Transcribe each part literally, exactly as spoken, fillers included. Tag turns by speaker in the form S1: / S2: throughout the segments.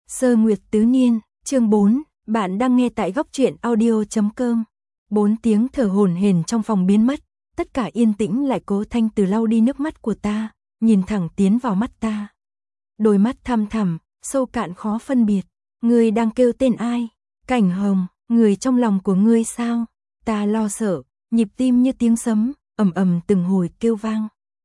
S1: Sơ Nguyệt Tứ Niên, chương bốn, bạn đang nghe tại góc truyện audio chấm com. Bốn tiếng thở hổn hển trong phòng biến mất, tất cả yên tĩnh lại. Cố Thanh Từ lau đi nước mắt của ta, nhìn thẳng tiến vào mắt ta. Đôi mắt thăm thẳm, sâu cạn khó phân biệt. Ngươi đang kêu tên ai? Cảnh Hồng, người trong lòng của ngươi sao? Ta lo sợ, nhịp tim như tiếng sấm, ầm ầm từng hồi kêu vang.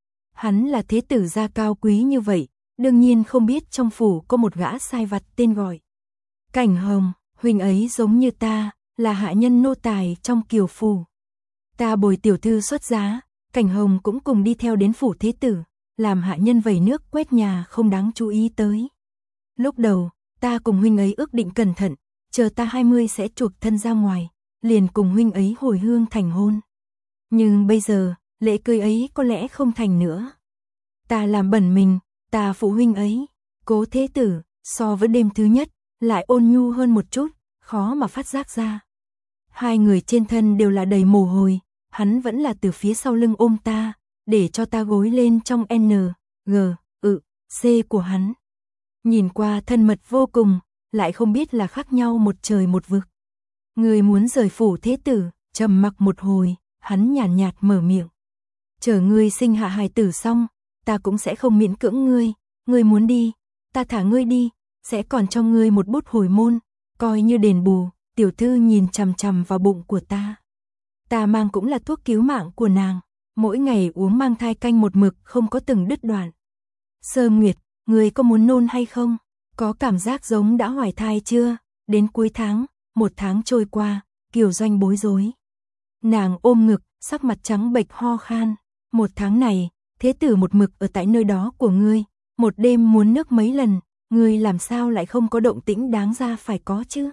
S1: Hắn là thế tử gia cao quý như vậy, đương nhiên không biết trong phủ có một gã sai vặt tên gọi Cảnh Hồng. Huynh ấy giống như ta, là hạ nhân nô tài trong Kiều phủ. Ta bồi tiểu thư xuất giá, Cảnh Hồng cũng cùng đi theo đến phủ thế tử, làm hạ nhân vẩy nước quét nhà không đáng chú ý tới. Lúc đầu, ta cùng huynh ấy ước định cẩn thận, chờ ta hai mươi sẽ chuộc thân ra ngoài, liền cùng huynh ấy hồi hương thành hôn. Nhưng bây giờ, lễ cưới ấy có lẽ không thành nữa. Ta làm bẩn mình, ta phụ huynh ấy. Cố thế tử, so với đêm thứ nhất, lại ôn nhu hơn một chút, khó mà phát giác ra. Hai người trên thân đều là đầy mồ hôi, hắn vẫn là từ phía sau lưng ôm ta, để cho ta gối lên trong N, G, ự, C của hắn. Nhìn qua thân mật vô cùng, lại không biết là khác nhau một trời một vực. Người muốn rời phủ thế tử, trầm mặc một hồi, hắn nhàn nhạt, nhạt mở miệng. Chờ ngươi sinh hạ hài tử xong, ta cũng sẽ không miễn cưỡng ngươi, ngươi muốn đi, ta thả ngươi đi, sẽ còn cho ngươi một bút hồi môn, coi như đền bù. Tiểu thư nhìn chằm chằm vào bụng của ta. Ta mang cũng là thuốc cứu mạng của nàng, mỗi ngày uống mang thai canh một mực không có từng đứt đoạn. Sơ Nguyệt, ngươi có muốn nôn hay không? Có cảm giác giống đã hoài thai chưa? Đến cuối tháng, một tháng trôi qua, Kiều Doanh bối rối. Nàng ôm ngực, sắc mặt trắng bệch ho khan. Một tháng này, thế tử một mực ở tại nơi đó của ngươi, một đêm muốn nước mấy lần, ngươi làm sao lại không có động tĩnh đáng ra phải có chứ?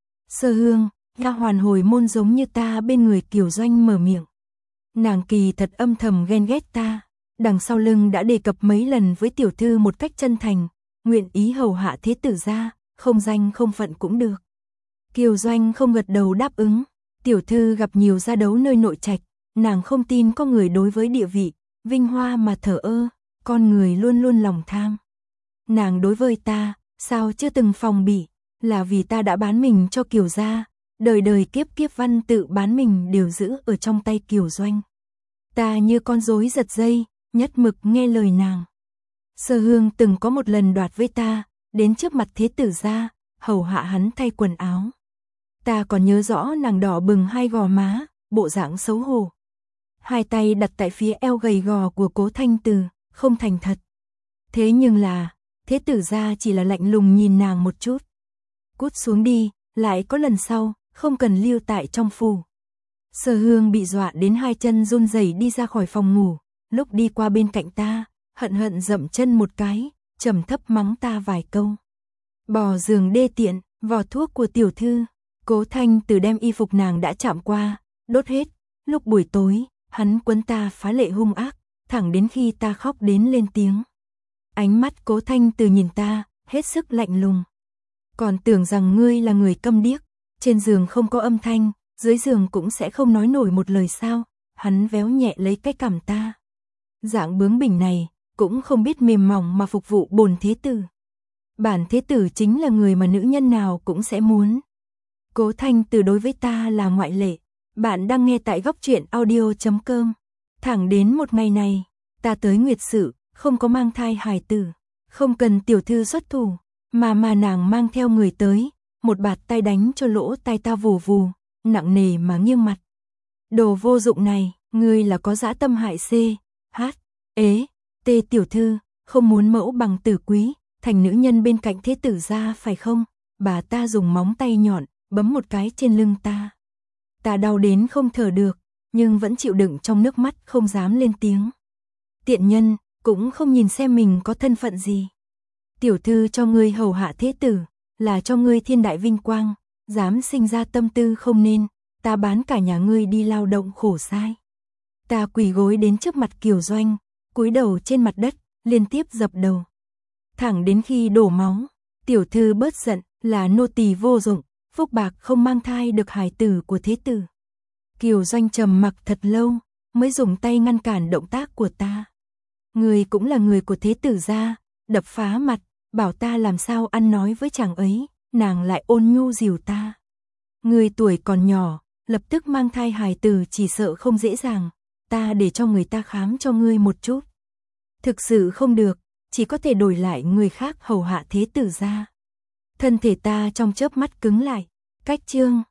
S1: Sơ Hương, nha hoàn hồi môn giống như ta bên người Kiều Doanh mở miệng. Nàng kỳ thật âm thầm ghen ghét ta, đằng sau lưng đã đề cập mấy lần với tiểu thư một cách chân thành, nguyện ý hầu hạ thế tử gia, không danh không phận cũng được. Kiều Doanh không gật đầu đáp ứng, tiểu thư gặp nhiều gia đấu nơi nội trạch, nàng không tin có người đối với địa vị, vinh hoa mà thờ ơ, con người luôn luôn lòng tham. Nàng đối với ta, sao chưa từng phòng bị, là vì ta đã bán mình cho Kiều gia, đời đời kiếp kiếp văn tự bán mình đều giữ ở trong tay Kiều Doanh. Ta như con rối giật dây, nhất mực nghe lời nàng. Sơ Hương từng có một lần đoạt với ta, đến trước mặt thế tử gia, hầu hạ hắn thay quần áo. Ta còn nhớ rõ nàng đỏ bừng hai gò má, bộ dạng xấu hổ. Hai tay đặt tại phía eo gầy gò của Cố Thanh Từ, không thành thật. Thế nhưng là, thế tử gia chỉ là lạnh lùng nhìn nàng một chút. Cút xuống đi, lại có lần sau, không cần lưu tại trong phủ. Sơ Hương bị dọa đến hai chân run rẩy đi ra khỏi phòng ngủ, lúc đi qua bên cạnh ta, hận hận dậm chân một cái, trầm thấp mắng ta vài câu. Bò giường đê tiện, vò thuốc của tiểu thư. Cố Thanh Từ đem y phục nàng đã chạm qua, đốt hết. Lúc buổi tối, hắn quấn ta phá lệ hung ác, thẳng đến khi ta khóc đến lên tiếng. Ánh mắt Cố Thanh Từ nhìn ta, hết sức lạnh lùng. Còn tưởng rằng ngươi là người câm điếc, trên giường không có âm thanh, dưới giường cũng sẽ không nói nổi một lời sao? Hắn véo nhẹ lấy cái cằm ta. Dạng bướng bỉnh này, cũng không biết mềm mỏng mà phục vụ bổn thế tử. Bản thế tử chính là người mà nữ nhân nào cũng sẽ muốn. Cố Thanh Từ đối với ta là ngoại lệ. Bạn đang nghe tại góc truyện audio chấm com. Thẳng đến một ngày này, ta tới Nguyệt Sự, không có mang thai hài tử, không cần tiểu thư xuất thủ, mà mà nàng mang theo người tới, một bạt tay đánh cho lỗ tai ta vù vù, nặng nề mà nghiêng mặt. Đồ vô dụng này, ngươi là có dã tâm hại C, H, ế, T tiểu thư, không muốn mẫu bằng tử quý, thành nữ nhân bên cạnh thế tử gia phải không? Bà ta dùng móng tay nhọn, bấm một cái trên lưng ta. Ta đau đến không thở được, nhưng vẫn chịu đựng trong nước mắt không dám lên tiếng. Tiện nhân, cũng không nhìn xem mình có thân phận gì. Tiểu thư cho ngươi hầu hạ thế tử, là cho ngươi thiên đại vinh quang, dám sinh ra tâm tư không nên, ta bán cả nhà ngươi đi lao động khổ sai. Ta quỳ gối đến trước mặt Kiều Doanh, cúi đầu trên mặt đất, liên tiếp dập đầu. Thẳng đến khi đổ máu, tiểu thư bớt giận, là nô tỳ vô dụng, phúc bạc không mang thai được hài tử của thế tử. Kiều Doanh trầm mặc thật lâu, mới dùng tay ngăn cản động tác của ta. Người cũng là người của thế tử gia, đập phá mặt, bảo ta làm sao ăn nói với chàng ấy, nàng lại ôn nhu dìu ta. Người tuổi còn nhỏ, lập tức mang thai hài tử chỉ sợ không dễ dàng, ta để cho người ta khám cho ngươi một chút. Thực sự không được, chỉ có thể đổi lại người khác hầu hạ thế tử gia. Thân thể ta trong chớp mắt cứng lại, cách chương